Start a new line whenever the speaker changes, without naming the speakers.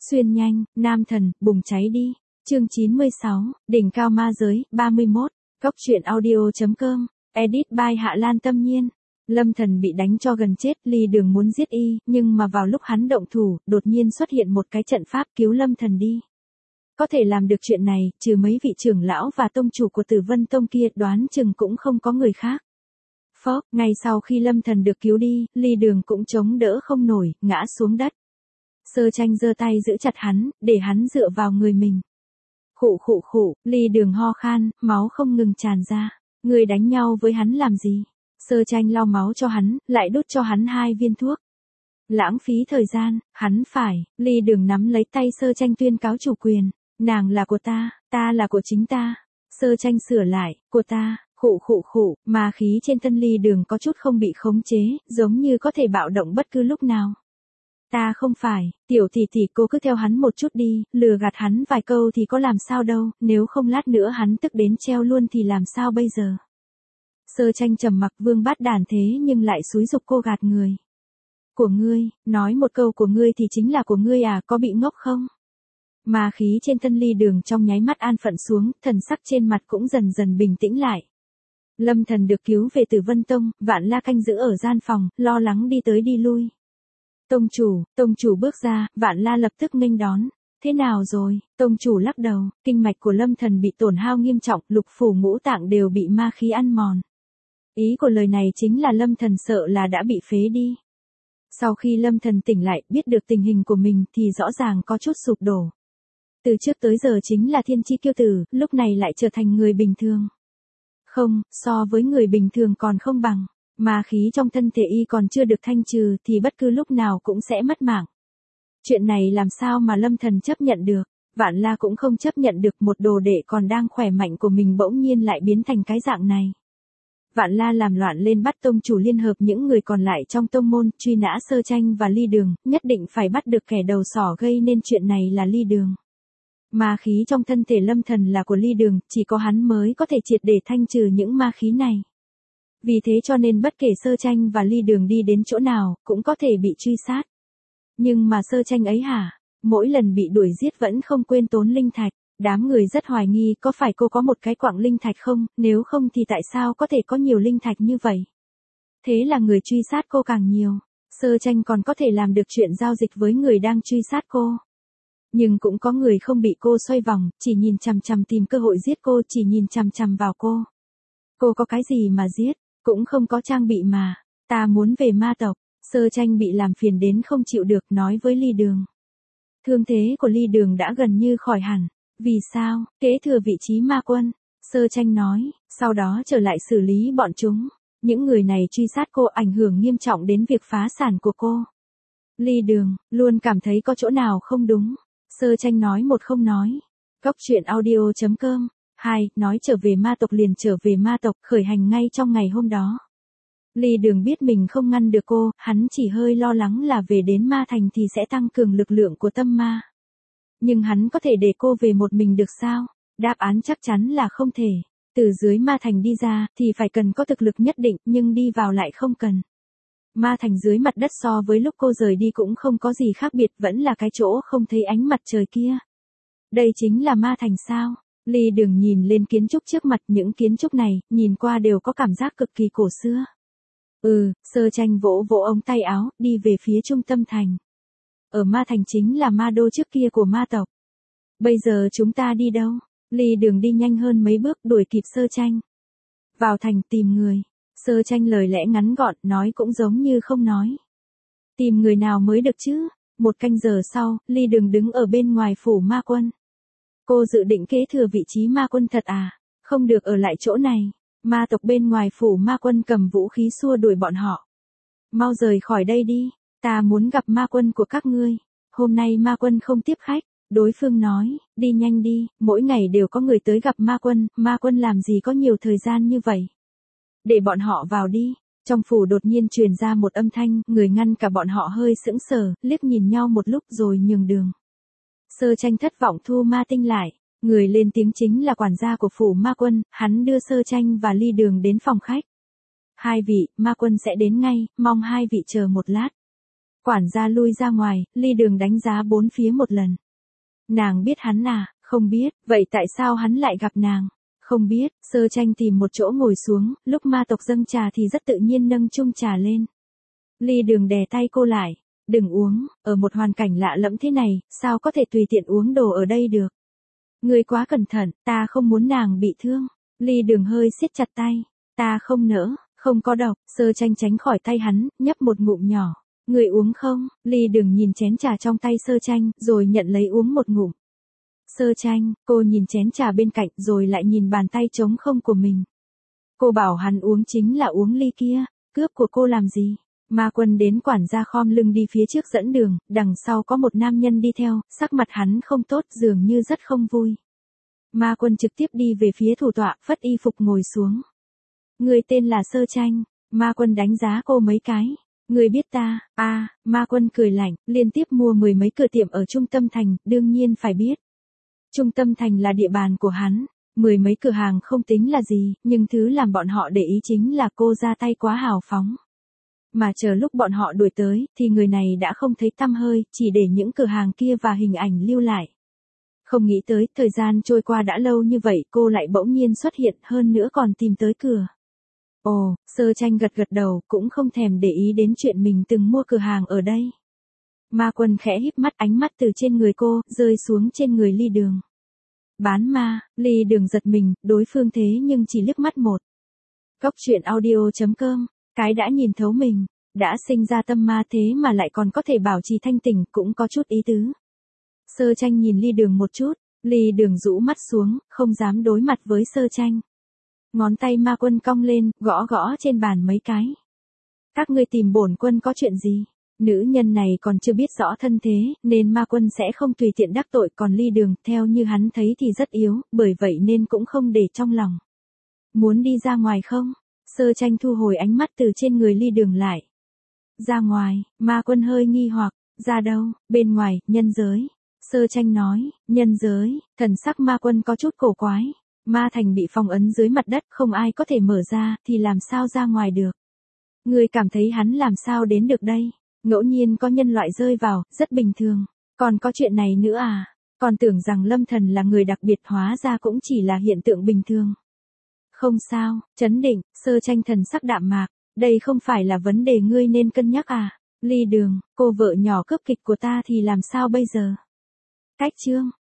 Xuyên nhanh, nam thần, bùng cháy đi. Chương 96, đỉnh cao ma giới, 31. Góc truyện audio.com. Edit by Hạ Lan Tâm Nhiên. Lâm Thần bị đánh cho gần chết, Ly Đường muốn giết y, nhưng mà vào lúc hắn động thủ, đột nhiên xuất hiện một cái trận pháp cứu Lâm Thần đi. Có thể làm được chuyện này, trừ mấy vị trưởng lão và tông chủ của Tử Vân Tông kia, đoán chừng cũng không có người khác. Phốc, ngay sau khi Lâm Thần được cứu đi, Ly Đường cũng chống đỡ không nổi, ngã xuống đất. Sơ Tranh giơ tay giữ chặt hắn, để hắn dựa vào người mình. Khụ khụ khụ, Ly Đường ho khan, máu không ngừng tràn ra. Người đánh nhau với hắn làm gì? Sơ Tranh lau máu cho hắn, lại đút cho hắn 2 viên thuốc. Lãng phí thời gian, hắn phải. Ly Đường nắm lấy tay Sơ Tranh tuyên cáo chủ quyền. Nàng là của ta là của chính ta. Sơ Tranh sửa lại, của ta. Khụ khụ khụ, ma khí trên thân Ly Đường có chút không bị khống chế, giống như có thể bạo động bất cứ lúc nào. Ta không phải, tiểu tỷ tỷ, cô cứ theo hắn một chút đi, lừa gạt hắn vài câu thì có làm sao đâu, nếu không lát nữa hắn tức đến treo luôn thì làm sao bây giờ. Sơ Tranh trầm mặc, vương bát đàn thế nhưng lại xúi giục cô gạt người. Của ngươi, nói một câu của ngươi thì chính là của ngươi à, có bị ngốc không? Ma khí trên thân Ly Đường trong nháy mắt an phận xuống, thần sắc trên mặt cũng dần dần bình tĩnh lại. Lâm Thần được cứu về Tử Vân Tông, Vạn La canh giữ ở gian phòng, lo lắng đi tới đi lui. Tông chủ bước ra, Vạn La lập tức nghênh đón. Thế nào rồi? Tông chủ lắc đầu, kinh mạch của Lâm Thần bị tổn hao nghiêm trọng, lục phủ ngũ tạng đều bị ma khí ăn mòn. Ý của lời này chính là Lâm Thần sợ là đã bị phế đi. Sau khi Lâm Thần tỉnh lại, biết được tình hình của mình thì rõ ràng có chút sụp đổ. Từ trước tới giờ chính là thiên chi kiêu tử, lúc này lại trở thành người bình thường. Không, so với người bình thường còn không bằng. Ma khí trong thân thể y còn chưa được thanh trừ thì bất cứ lúc nào cũng sẽ mất mạng. Chuyện này làm sao mà Lâm Thần chấp nhận được? Vạn La cũng không chấp nhận được, một đồ đệ còn đang khỏe mạnh của mình bỗng nhiên lại biến thành cái dạng này. Vạn La làm loạn lên, bắt tông chủ liên hợp những người còn lại trong tông môn, truy nã Sơ Tranh và Ly Đường, nhất định phải bắt được kẻ đầu sỏ gây nên chuyện này là Ly Đường. Ma khí trong thân thể Lâm Thần là của Ly Đường, chỉ có hắn mới có thể triệt để thanh trừ những ma khí này. Vì thế cho nên bất kể Sơ Tranh và Ly Đường đi đến chỗ nào, cũng có thể bị truy sát. Nhưng mà Sơ Tranh ấy hả? Mỗi lần bị đuổi giết vẫn không quên tốn linh thạch. Đám người rất hoài nghi có phải cô có một cái quặng linh thạch không, nếu không thì tại sao có thể có nhiều linh thạch như vậy? Thế là người truy sát cô càng nhiều. Sơ Tranh còn có thể làm được chuyện giao dịch với người đang truy sát cô. Nhưng cũng có người không bị cô xoay vòng, chỉ nhìn chằm chằm tìm cơ hội giết cô, chỉ nhìn chằm chằm vào cô. Cô có cái gì mà giết? Cũng không có trang bị mà. Ta muốn về ma tộc. Sơ Tranh bị làm phiền đến không chịu được, nói với Ly Đường. Thương thế của Ly Đường đã gần như khỏi hẳn. Vì sao? Kế thừa vị trí ma quân. Sơ Tranh nói, sau đó trở lại xử lý bọn chúng. Những người này truy sát cô, ảnh hưởng nghiêm trọng đến việc phá sản của cô. Ly Đường, luôn cảm thấy có chỗ nào không đúng. Sơ Tranh nói một không nói. Góc truyện audio.com. 2. Nói trở về ma tộc liền trở về ma tộc, khởi hành ngay trong ngày hôm đó. Ly Đường biết mình không ngăn được cô, hắn chỉ hơi lo lắng là về đến ma thành thì sẽ tăng cường lực lượng của tâm ma. Nhưng hắn có thể để cô về một mình được sao? Đáp án chắc chắn là không thể. Từ dưới ma thành đi ra thì phải cần có thực lực nhất định, nhưng đi vào lại không cần. Ma thành dưới mặt đất so với lúc cô rời đi cũng không có gì khác biệt, vẫn là cái chỗ không thấy ánh mặt trời kia. Đây chính là ma thành sao? Ly Đường nhìn lên kiến trúc trước mặt, những kiến trúc này, nhìn qua đều có cảm giác cực kỳ cổ xưa. Sơ Tranh vỗ vỗ ống tay áo, đi về phía trung tâm thành. Ở ma thành chính là ma đô trước kia của ma tộc. Bây giờ chúng ta đi đâu? Ly Đường đi nhanh hơn mấy bước, đuổi kịp Sơ Tranh. Vào thành tìm người. Sơ Tranh lời lẽ ngắn gọn, nói cũng giống như không nói. Tìm người nào mới được chứ? 1 canh giờ sau, Ly Đường đứng ở bên ngoài phủ ma quân. Cô dự định kế thừa vị trí ma quân thật à? Không được ở lại chỗ này. Ma tộc bên ngoài phủ ma quân cầm vũ khí xua đuổi bọn họ. Mau rời khỏi đây đi. Ta muốn gặp ma quân của các ngươi. Hôm nay ma quân không tiếp khách. Đối phương nói, đi nhanh đi, mỗi ngày đều có người tới gặp ma quân làm gì có nhiều thời gian như vậy. Để bọn họ vào đi. Trong phủ đột nhiên truyền ra một âm thanh, người ngăn cả bọn họ hơi sững sờ, liếc nhìn nhau một lúc rồi nhường đường. Sơ Tranh thất vọng thu ma tinh lại. Người lên tiếng chính là quản gia của phủ ma quân, hắn đưa Sơ Tranh và Ly Đường đến phòng khách. 2 vị, ma quân sẽ đến ngay, mong 2 vị chờ một lát. Quản gia lui ra ngoài, Ly Đường đánh giá bốn phía một lần. Nàng biết hắn à, không biết, vậy tại sao hắn lại gặp nàng? Không biết, Sơ Tranh tìm một chỗ ngồi xuống, lúc ma tộc dâng trà thì rất tự nhiên nâng chung trà lên. Ly Đường đè tay cô lại, đừng uống, ở một hoàn cảnh lạ lẫm thế này, sao có thể tùy tiện uống đồ ở đây được? Ngươi quá cẩn thận, ta không muốn nàng bị thương. Ly Đường hơi siết chặt tay, ta không nỡ, không có độc. Sơ Tranh tránh khỏi tay hắn, nhấp một ngụm nhỏ. Ngươi uống không? Ly Đường nhìn chén trà trong tay Sơ Tranh, rồi nhận lấy uống một ngụm. Sơ Tranh, cô nhìn chén trà bên cạnh rồi lại nhìn bàn tay trống không của mình. Cô bảo hắn uống chính là uống ly kia, cướp của cô làm gì? Ma Quân đến, quản gia khom lưng đi phía trước dẫn đường, đằng sau có một nam nhân đi theo, sắc mặt hắn không tốt, dường như rất không vui. Ma Quân trực tiếp đi về phía thủ tọa, phất y phục ngồi xuống. Người tên là Sơ Tranh. Ma Quân đánh giá cô mấy cái. Người biết ta? À, Ma Quân cười lạnh, liên tiếp mua 10 mấy cửa tiệm ở trung tâm thành, đương nhiên phải biết. Trung tâm thành là địa bàn của hắn, 10 mấy cửa hàng không tính là gì, nhưng thứ làm bọn họ để ý chính là cô ra tay quá hào phóng. Mà chờ lúc bọn họ đuổi tới, thì người này đã không thấy tăm hơi, chỉ để những cửa hàng kia và hình ảnh lưu lại. Không nghĩ tới, thời gian trôi qua đã lâu như vậy, cô lại bỗng nhiên xuất hiện, hơn nữa còn tìm tới cửa. Ồ, Sơ Tranh gật gật đầu, cũng không thèm để ý đến chuyện mình từng mua cửa hàng ở đây. Ma Quân khẽ híp mắt, ánh mắt từ trên người cô, rơi xuống trên người Ly Đường. Bán ma, Ly Đường giật mình, đối phương thế nhưng chỉ liếc mắt một. Cốc truyện audio.com, cái đã nhìn thấu mình, đã sinh ra tâm ma thế mà lại còn có thể bảo trì thanh tỉnh, cũng có chút ý tứ. Sơ Tranh nhìn Ly Đường một chút, Ly Đường rũ mắt xuống, không dám đối mặt với Sơ Tranh. Ngón tay Ma Quân cong lên, gõ gõ trên bàn mấy cái. Các ngươi tìm bổn quân có chuyện gì? Nữ nhân này còn chưa biết rõ thân thế, nên Ma Quân sẽ không tùy tiện đắc tội, còn Ly Đường, theo như hắn thấy thì rất yếu, bởi vậy nên cũng không để trong lòng. Muốn đi ra ngoài không? Sơ Tranh thu hồi ánh mắt từ trên người Ly Đường lại. Ra ngoài, Ma Quân hơi nghi hoặc, ra đâu? Bên ngoài, nhân giới. Sơ Tranh nói, nhân giới, thần sắc Ma Quân có chút cổ quái. Ma thành bị phong ấn dưới mặt đất, không ai có thể mở ra, thì làm sao ra ngoài được? Người cảm thấy hắn làm sao đến được đây? Ngẫu nhiên có nhân loại rơi vào, rất bình thường. Còn có chuyện này nữa à? Còn tưởng rằng Lâm Thần là người đặc biệt, hóa ra cũng chỉ là hiện tượng bình thường. Không sao, trấn định. Sơ Tranh thần sắc đạm mạc. Đây không phải là vấn đề ngươi nên cân nhắc à? Ly Đường, cô vợ nhỏ cướp kịch của ta thì làm sao bây giờ? Cách chương.